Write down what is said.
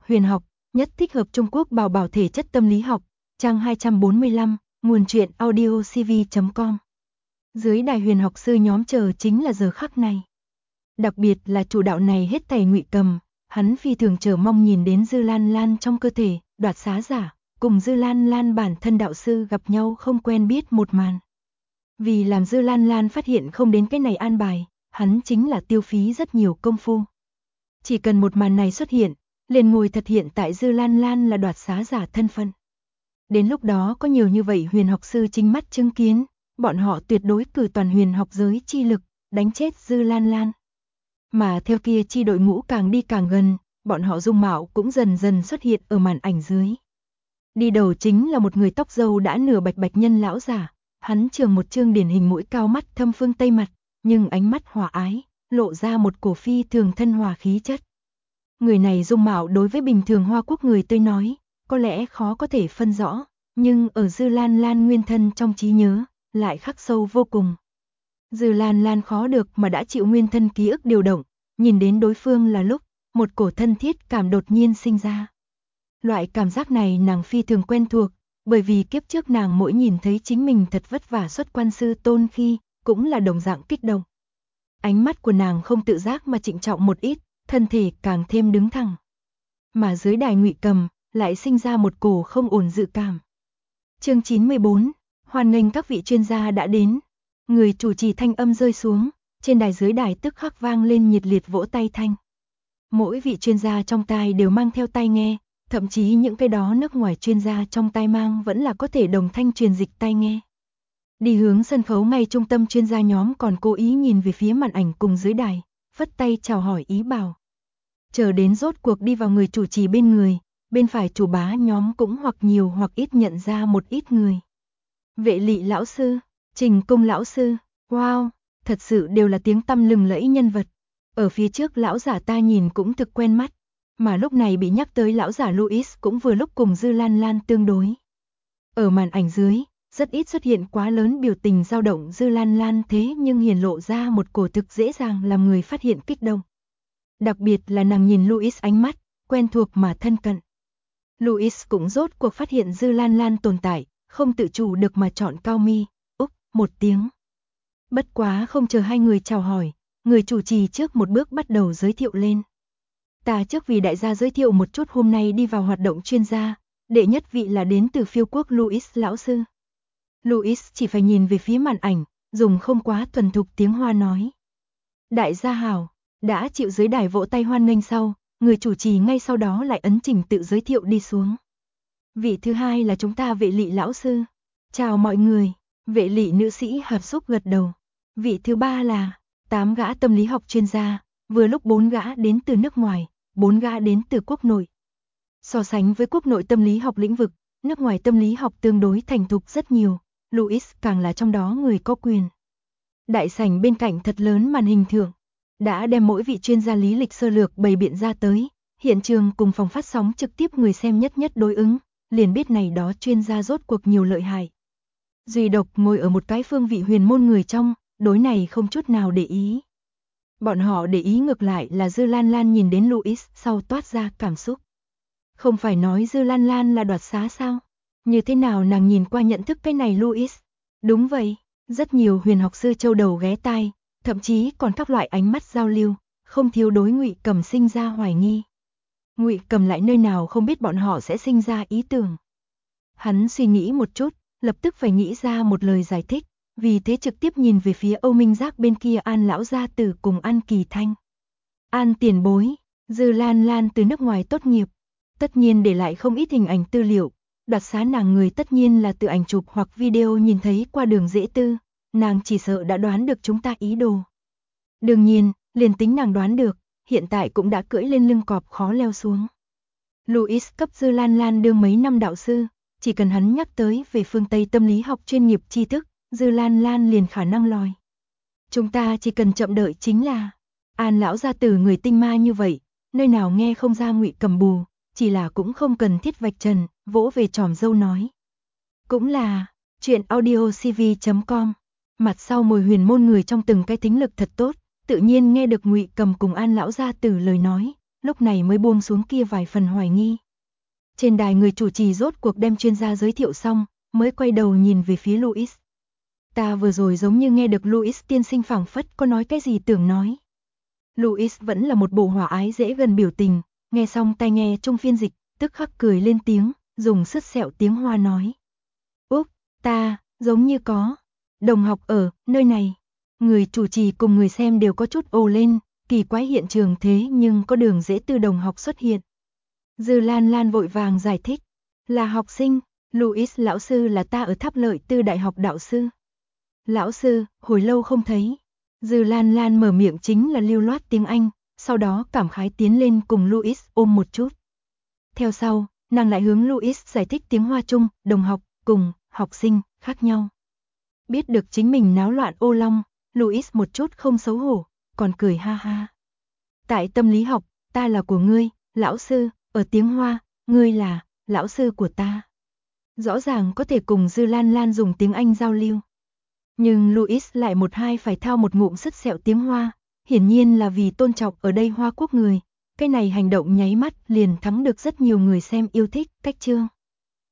Huyền học, nhất thích hợp Trung Quốc bảo bảo thể chất tâm lý học, trang 245, nguồn truyện audiocv.com. Dưới đài huyền học sư nhóm chờ chính là giờ khắc này. Đặc biệt là chủ đạo này hết thảy Ngụy Cầm, hắn phi thường chờ mong nhìn đến Dư Lan Lan trong cơ thể, đoạt xá giả, cùng Dư Lan Lan bản thân đạo sư gặp nhau không quen biết một màn. Vì làm Dư Lan Lan phát hiện không đến cái này an bài, hắn chính là tiêu phí rất nhiều công phu. Chỉ cần một màn này xuất hiện, liền ngồi thật hiện tại Dư Lan Lan là đoạt xá giả thân phận. Đến lúc đó có nhiều như vậy huyền học sư chính mắt chứng kiến, bọn họ tuyệt đối cử toàn huyền học giới chi lực, đánh chết Dư Lan Lan. Mà theo kia chi đội ngũ càng đi càng gần, bọn họ dung mạo cũng dần dần xuất hiện ở màn ảnh dưới. Đi đầu chính là một người tóc râu đã nửa bạch bạch nhân lão giả, hắn trường một trương điển hình mũi cao mắt thâm phương Tây mặt, nhưng ánh mắt hòa ái, lộ ra một cổ phi thường thân hòa khí chất. Người này dung mạo đối với bình thường Hoa Quốc người tôi nói, có lẽ khó có thể phân rõ, nhưng ở Dư Lan Lan nguyên thân trong trí nhớ, lại khắc sâu vô cùng. Dư Lan Lan khó được mà đã chịu nguyên thân ký ức điều động, nhìn đến đối phương là lúc, một cổ thân thiết cảm đột nhiên sinh ra. Loại cảm giác này nàng phi thường quen thuộc, bởi vì kiếp trước nàng mỗi nhìn thấy chính mình thật vất vả xuất quan sư tôn khi, cũng là đồng dạng kích động. Ánh mắt của nàng không tự giác mà trịnh trọng một ít, thân thể càng thêm đứng thẳng. Mà dưới đài Ngụy Cầm, lại sinh ra một cổ không ổn dự cảm. Chương 94, hoan nghênh các vị chuyên gia đã đến. Người chủ trì thanh âm rơi xuống, trên đài dưới đài tức khắc vang lên nhiệt liệt vỗ tay thanh. Mỗi vị chuyên gia trong tai đều mang theo tai nghe, thậm chí những cái đó nước ngoài chuyên gia trong tai mang vẫn là có thể đồng thanh truyền dịch tai nghe. Đi hướng sân khấu ngay trung tâm chuyên gia nhóm còn cố ý nhìn về phía màn ảnh cùng dưới đài, phất tay chào hỏi ý bảo. Chờ đến rốt cuộc đi vào người chủ trì bên người, bên phải chủ bá nhóm cũng hoặc nhiều hoặc ít nhận ra một ít người. Vệ Lị lão sư, Trình Cung lão sư, wow, thật sự đều là tiếng tăm lừng lẫy nhân vật. Ở phía trước lão giả ta nhìn cũng thực quen mắt, mà lúc này bị nhắc tới lão giả Louis cũng vừa lúc cùng Dư Lan Lan tương đối. Ở màn ảnh dưới, rất ít xuất hiện quá lớn biểu tình dao động Dư Lan Lan thế nhưng hiển lộ ra một cổ thực dễ dàng làm người phát hiện kích động. Đặc biệt là nàng nhìn Louis ánh mắt, quen thuộc mà thân cận. Louis cũng rốt cuộc phát hiện Dư Lan Lan tồn tại, không tự chủ được mà chọn cao mi, úc, một tiếng. Bất quá không chờ hai người chào hỏi, người chủ trì trước một bước bắt đầu giới thiệu lên. Ta trước vì đại gia giới thiệu một chút hôm nay đi vào hoạt động chuyên gia, đệ nhất vị là đến từ phiêu quốc Louis lão sư. Louis chỉ phải nhìn về phía màn ảnh, dùng không quá thuần thục tiếng Hoa nói. Đại gia hảo, đã chịu dưới đài vỗ tay hoan nghênh sau, người chủ trì ngay sau đó lại ấn trình tự giới thiệu đi xuống. Vị thứ hai là chúng ta Vệ Lị lão sư. Chào mọi người, Vệ Lị nữ sĩ hợp xúc gật đầu. Vị thứ ba là 8 gã tâm lý học chuyên gia, vừa lúc 4 gã đến từ nước ngoài, 4 gã đến từ quốc nội. So sánh với quốc nội tâm lý học lĩnh vực, nước ngoài tâm lý học tương đối thành thục rất nhiều, Louis càng là trong đó người có quyền. Đại sảnh bên cạnh thật lớn màn hình thượng, đã đem mỗi vị chuyên gia lý lịch sơ lược bày biện ra tới, hiện trường cùng phòng phát sóng trực tiếp người xem nhất nhất đối ứng, liền biết này đó chuyên gia rốt cuộc nhiều lợi hại. Duy độc ngồi ở một cái phương vị huyền môn người trong, đối này không chút nào để ý. Bọn họ để ý ngược lại là Dư Lan Lan nhìn đến Louis sau toát ra cảm xúc. Không phải nói Dư Lan Lan là đoạt xá sao? Như thế nào nàng nhìn qua nhận thức cái này Louis? Đúng vậy, rất nhiều huyền học sư châu đầu ghé tai, thậm chí còn các loại ánh mắt giao lưu, không thiếu đối Ngụy Cầm sinh ra hoài nghi. Ngụy Cầm lại nơi nào không biết bọn họ sẽ sinh ra ý tưởng. Hắn suy nghĩ một chút, lập tức phải nghĩ ra một lời giải thích, vì thế trực tiếp nhìn về phía Âu Minh Giác bên kia An lão gia tử cùng An Kỳ Thanh. An tiền bối, Dư Lan Lan từ nước ngoài tốt nghiệp, tất nhiên để lại không ít hình ảnh tư liệu, đoạt xá nàng người tất nhiên là từ ảnh chụp hoặc video nhìn thấy qua đường dễ tư, nàng chỉ sợ đã đoán được chúng ta ý đồ. Đương nhiên, liền tính nàng đoán được, hiện tại cũng đã cưỡi lên lưng cọp khó leo xuống. Louis cấp Dư Lan Lan đương mấy năm đạo sư, chỉ cần hắn nhắc tới về phương Tây tâm lý học chuyên nghiệp tri thức, Dư Lan Lan liền khả năng lòi. Chúng ta chỉ cần chậm đợi chính là, An lão gia tử người tinh ma như vậy, nơi nào nghe không ra Ngụy Cầm bù, chỉ là cũng không cần thiết vạch trần, vỗ về tròm dâu nói. Cũng là, chuyện audiocv.com, mặt sau mồi huyền môn người trong từng cái thính lực thật tốt, tự nhiên nghe được Ngụy Cầm cùng An lão gia tử lời nói, lúc này mới buông xuống kia vài phần hoài nghi. Trên đài người chủ trì rốt cuộc đem chuyên gia giới thiệu xong, mới quay đầu nhìn về phía Louis. Ta vừa rồi giống như nghe được Louis tiên sinh phảng phất có nói cái gì tưởng nói. Louis vẫn là một bộ hòa ái dễ gần biểu tình, nghe xong tai nghe trung phiên dịch, tức khắc cười lên tiếng, dùng sứt sẹo tiếng Hoa nói. Úc, ta, giống như có đồng học ở nơi này. Người chủ trì cùng người xem đều có chút ồ lên, kỳ quái hiện trường thế nhưng có đường dễ tư đồng học xuất hiện. Dư Lan Lan vội vàng giải thích, là học sinh, Louis lão sư là ta ở Tháp Lợi Tư Đại học đạo sư. Lão sư, hồi lâu không thấy. Dư Lan Lan mở miệng chính là lưu loát tiếng Anh, sau đó cảm khái tiến lên cùng Louis ôm một chút. Theo sau, nàng lại hướng Louis giải thích tiếng Hoa Trung, đồng học, cùng, học sinh, khác nhau. Biết được chính mình náo loạn ô long, Louis một chút không xấu hổ, còn cười ha ha. Tại tâm lý học, ta là của ngươi, lão sư, ở tiếng Hoa, ngươi là, lão sư của ta. Rõ ràng có thể cùng Dư Lan Lan dùng tiếng Anh giao lưu. Nhưng Louis lại một hai phải thao một ngụm sứt sẹo tiếng Hoa, hiển nhiên là vì tôn trọng ở đây Hoa Quốc người. Cái này hành động nháy mắt liền thắng được rất nhiều người xem yêu thích, cách chương.